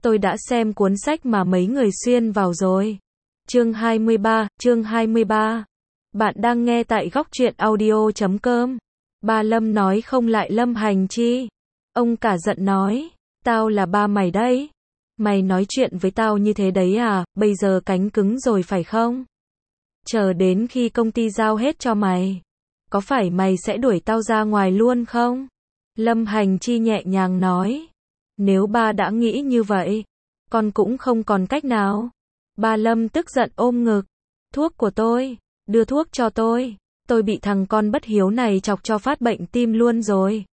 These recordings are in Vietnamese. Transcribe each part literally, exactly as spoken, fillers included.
tôi đã xem cuốn sách mà mấy người xuyên vào rồi. Chương hai mươi ba, chương hai mươi ba. Bạn đang nghe tại góc truyện audio chấm com. Ba Lâm nói không lại Lâm Hành Chi. Ông cả giận nói, tao là ba mày đấy. Mày nói chuyện với tao như thế đấy à, bây giờ cánh cứng rồi phải không? Chờ đến khi công ty giao hết cho mày. Có phải mày sẽ đuổi tao ra ngoài luôn không? Lâm Hành Chi nhẹ nhàng nói. Nếu ba đã nghĩ như vậy, con cũng không còn cách nào. Ba Lâm tức giận ôm ngực. Thuốc của tôi, đưa thuốc cho tôi. Tôi bị thằng con bất hiếu này chọc cho phát bệnh tim luôn rồi.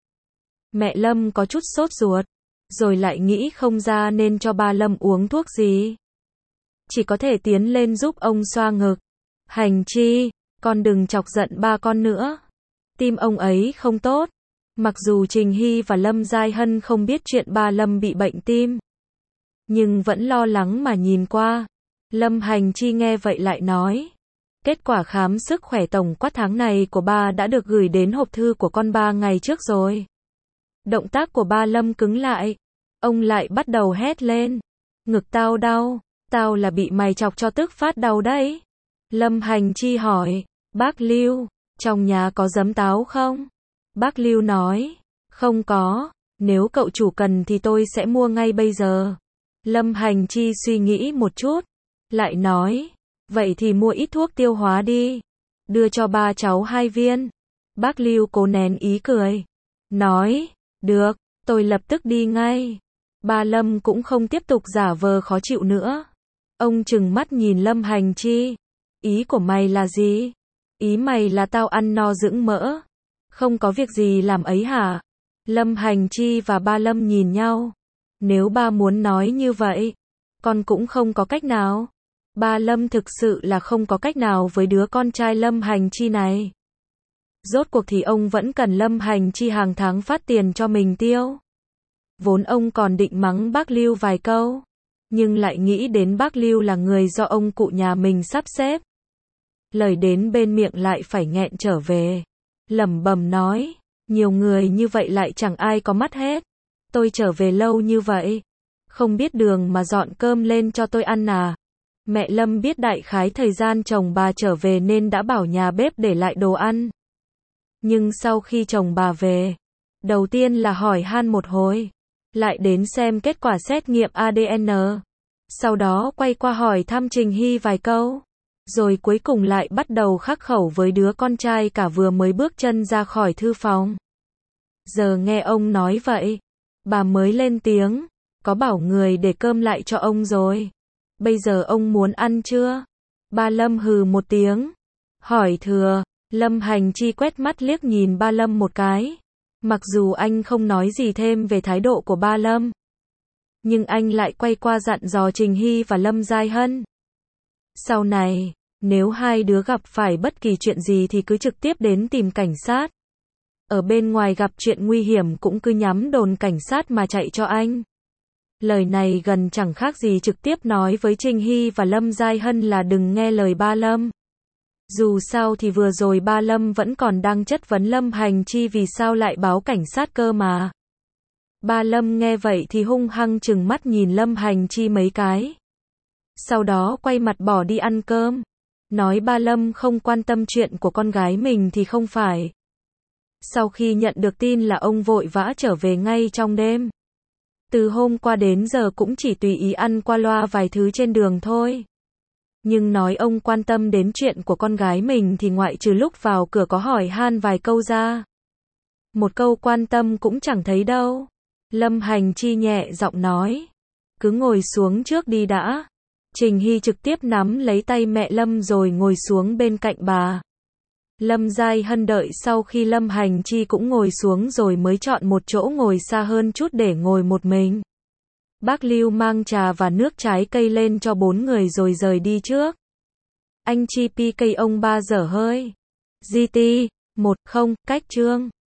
Mẹ Lâm có chút sốt ruột, rồi lại nghĩ không ra nên cho ba Lâm uống thuốc gì. Chỉ có thể tiến lên giúp ông xoa ngực. Hành Chi, con đừng chọc giận ba con nữa. Tim ông ấy không tốt. Mặc dù Trình Hy và Lâm Giai Hân không biết chuyện ba Lâm bị bệnh tim, nhưng vẫn lo lắng mà nhìn qua. Lâm Hành Chi nghe vậy lại nói. Kết quả khám sức khỏe tổng quát tháng này của ba đã được gửi đến hộp thư của con ba ngày trước rồi. Động tác của ba Lâm cứng lại. Ông lại bắt đầu hét lên. Ngực tao đau, tao là bị mày chọc cho tức phát đau đấy. Lâm Hành Chi hỏi, bác Lưu, trong nhà có giấm táo không? Bác Lưu nói, không có, nếu cậu chủ cần thì tôi sẽ mua ngay bây giờ. Lâm Hành Chi suy nghĩ một chút, lại nói, vậy thì mua ít thuốc tiêu hóa đi, đưa cho ba cháu hai viên. Bác Lưu cố nén ý cười, nói, được, tôi lập tức đi ngay. Ba Lâm cũng không tiếp tục giả vờ khó chịu nữa. Ông trừng mắt nhìn Lâm Hành Chi, ý của mày là gì? Ý mày là tao ăn no dưỡng mỡ, không có việc gì làm ấy hả? Lâm Hành Chi và ba Lâm nhìn nhau. Nếu ba muốn nói như vậy, con cũng không có cách nào. Ba Lâm thực sự là không có cách nào với đứa con trai Lâm Hành Chi này. Rốt cuộc thì ông vẫn cần Lâm Hành Chi hàng tháng phát tiền cho mình tiêu. Vốn ông còn định mắng bác Lưu vài câu, nhưng lại nghĩ đến bác Lưu là người do ông cụ nhà mình sắp xếp. Lời đến bên miệng lại phải nghẹn trở về. Lẩm bẩm nói, nhiều người như vậy lại chẳng ai có mắt hết. Tôi trở về lâu như vậy, không biết đường mà dọn cơm lên cho tôi ăn à? Mẹ Lâm biết đại khái thời gian chồng bà trở về nên đã bảo nhà bếp để lại đồ ăn. Nhưng sau khi chồng bà về, đầu tiên là hỏi han một hồi, lại đến xem kết quả xét nghiệm a đê en, sau đó quay qua hỏi thăm Trình Hy vài câu, rồi cuối cùng lại bắt đầu khắc khẩu với đứa con trai cả vừa mới bước chân ra khỏi thư phòng. Giờ nghe ông nói vậy, bà mới lên tiếng, có bảo người để cơm lại cho ông rồi. Bây giờ ông muốn ăn chưa? Ba Lâm hừ một tiếng, hỏi thừa. Lâm Hành Chi quét mắt liếc nhìn ba Lâm một cái. Mặc dù anh không nói gì thêm về thái độ của ba Lâm, nhưng anh lại quay qua dặn dò Trình Hy và Lâm Giai Hân. Sau này, nếu hai đứa gặp phải bất kỳ chuyện gì thì cứ trực tiếp đến tìm cảnh sát. Ở bên ngoài gặp chuyện nguy hiểm cũng cứ nhắm đồn cảnh sát mà chạy cho anh. Lời này gần chẳng khác gì trực tiếp nói với Trình Hy và Lâm Giai Hân là đừng nghe lời ba Lâm. Dù sao thì vừa rồi ba Lâm vẫn còn đang chất vấn Lâm Hành Chi vì sao lại báo cảnh sát cơ mà. Ba Lâm nghe vậy thì hung hăng trừng mắt nhìn Lâm Hành Chi mấy cái. Sau đó quay mặt bỏ đi ăn cơm. Nói ba Lâm không quan tâm chuyện của con gái mình thì không phải. Sau khi nhận được tin là ông vội vã trở về ngay trong đêm. Từ hôm qua đến giờ cũng chỉ tùy ý ăn qua loa vài thứ trên đường thôi. Nhưng nói ông quan tâm đến chuyện của con gái mình thì ngoại trừ lúc vào cửa có hỏi han vài câu ra, một câu quan tâm cũng chẳng thấy đâu. Lâm Hành Chi nhẹ giọng nói, cứ ngồi xuống trước đi đã. Trình Hy trực tiếp nắm lấy tay mẹ Lâm rồi ngồi xuống bên cạnh bà. Lâm Giai Hân đợi sau khi Lâm Hành Chi cũng ngồi xuống rồi mới chọn một chỗ ngồi xa hơn chút để ngồi một mình. Bác Lưu mang trà và nước trái cây lên cho bốn người rồi rời đi trước. Anh Chi pi cây ông ba dở hơi. giê tê, một không, cách chương.